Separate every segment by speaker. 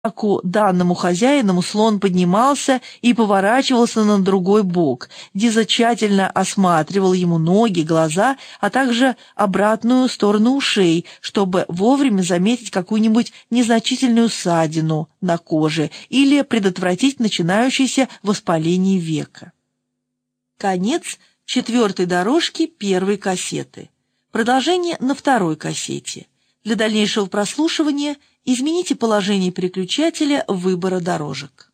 Speaker 1: данному хозяину слон поднимался и поворачивался на другой бок. Диза тщательно осматривал ему ноги, глаза, а также обратную сторону ушей, чтобы вовремя заметить какую-нибудь незначительную ссадину на коже или предотвратить начинающееся воспаление века. Конец 4-й дорожки 1-й кассеты. Продолжение на 2-й кассете. Для дальнейшего прослушивания измените положение переключателя выбора дорожек.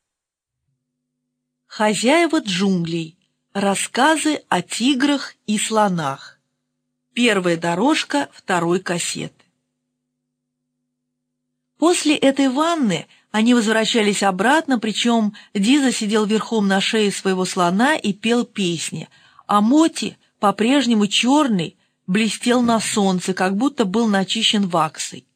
Speaker 1: Хозяева джунглей. Рассказы о тиграх и слонах. 1-я дорожка 2-й кассеты. После этой ванны они возвращались обратно, причем Диза сидел верхом на шее своего слона и пел песни, а Моти, по-прежнему черный, блестел на солнце, как будто был начищен ваксой.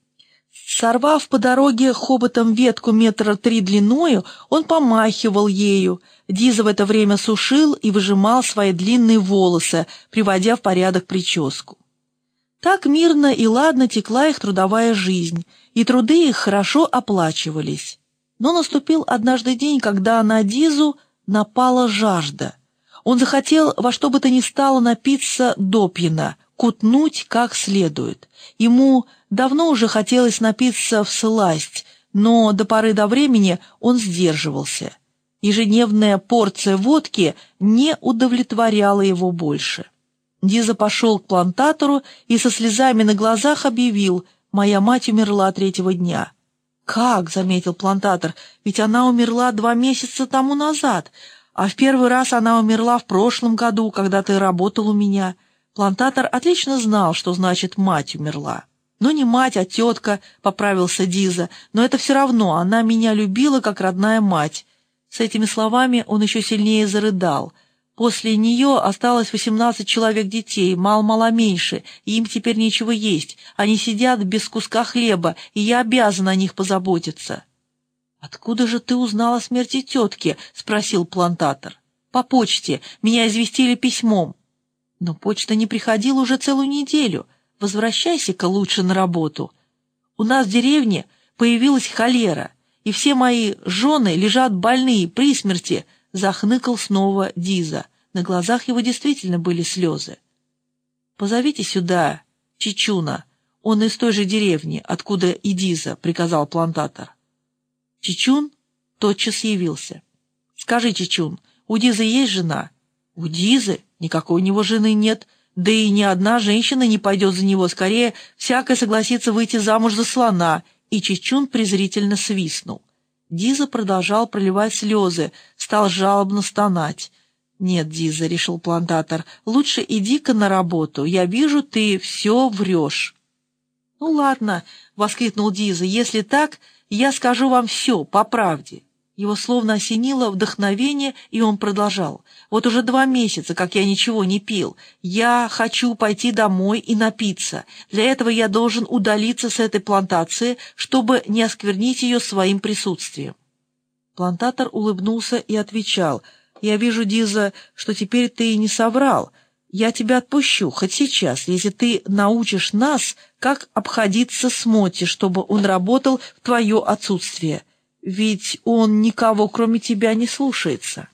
Speaker 1: Сорвав по дороге хоботом ветку 3 метра длиною, он помахивал ею. Диза в это время сушил и выжимал свои длинные волосы, приводя в порядок прическу. Так мирно и ладно текла их трудовая жизнь, и труды их хорошо оплачивались. Но наступил однажды день, когда на Дизу напала жажда. Он захотел во что бы то ни стало напиться допьяна, кутнуть как следует. Ему давно уже хотелось напиться всласть, но до поры до времени он сдерживался. Ежедневная порция водки не удовлетворяла его больше. Диза пошел к плантатору и со слезами на глазах объявил: «Моя мать умерла 3-го дня». «Как?» — заметил плантатор, «ведь она умерла 2 месяца тому назад, а в первый раз она умерла в прошлом году, когда ты работал у меня». Плантатор отлично знал, что значит «мать умерла». «Ну, не мать, а тетка», — поправился Диза, «но это все равно, она меня любила, как родная мать». С этими словами он еще сильнее зарыдал. После нее осталось 18 человек детей, мало-мало меньше, и им теперь нечего есть. Они сидят без куска хлеба, и я обязан о них позаботиться. «Откуда же ты узнал о смерти тетки?» — спросил плантатор. «По почте. Меня известили письмом». «Но почта не приходила уже целую неделю. Возвращайся-ка лучше на работу. У нас в деревне появилась холера, и все мои жены лежат больные при смерти», — захныкал снова Диза. На глазах его действительно были слезы. «Позовите сюда Чичуна, он из той же деревни, откуда и Диза», — приказал плантатор. Чичун тотчас явился. «Скажи, Чичун, у Дизы есть жена?» «У Дизы? Никакой у него жены нет, да и ни одна женщина не пойдет за него, скорее всякая согласится выйти замуж за слона», и Чичун презрительно свистнул. Диза продолжал проливать слезы, стал жалобно стонать. «Нет, Диза», — решил плантатор, — «лучше иди-ка на работу, я вижу, ты все врешь». «Ну ладно», — воскликнул Диза, — «если так, я скажу вам все по правде». Его словно осенило вдохновение, и он продолжал. «Вот уже 2 месяца, как я ничего не пил. Я хочу пойти домой и напиться. Для этого я должен удалиться с этой плантации, чтобы не осквернить ее своим присутствием». Плантатор улыбнулся и отвечал: «Я вижу, Диза, что теперь ты не соврал. Я тебя отпущу, хоть сейчас, если ты научишь нас, как обходиться с Моти, чтобы он работал в твое отсутствие. Ведь он никого, кроме тебя, не слушается».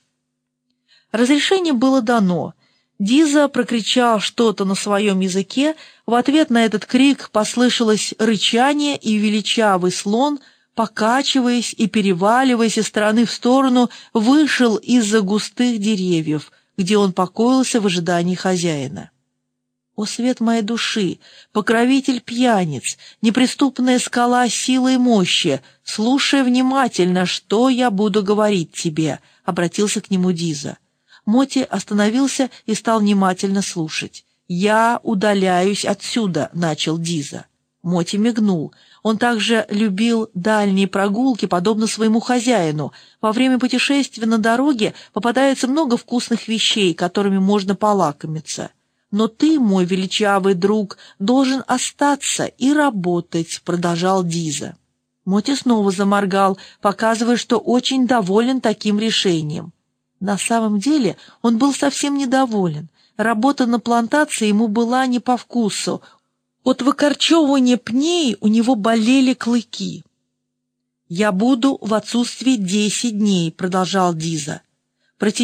Speaker 1: Разрешение было дано. Диза прокричал что-то на своем языке, в ответ на этот крик послышалось рычание, и величавый слон, покачиваясь и переваливаясь из стороны в сторону, вышел из-за густых деревьев, где он покоился в ожидании хозяина. «О, свет моей души, покровитель пьяниц, неприступная скала силы и мощи, слушай внимательно, что я буду говорить тебе», — обратился к нему Диза. Моти остановился и стал внимательно слушать. «Я удаляюсь отсюда», — начал Диза. Моти мигнул. Он также любил дальние прогулки, подобно своему хозяину. Во время путешествия на дороге попадается много вкусных вещей, которыми можно полакомиться. «Но ты, мой величавый друг, должен остаться и работать», — продолжал Диза. Моти снова заморгал, показывая, что очень доволен таким решением. На самом деле он был совсем недоволен. Работа на плантации ему была не по вкусу. От выкорчевывания пней у него болели клыки. «Я буду в отсутствии 10 дней», — продолжал Диза.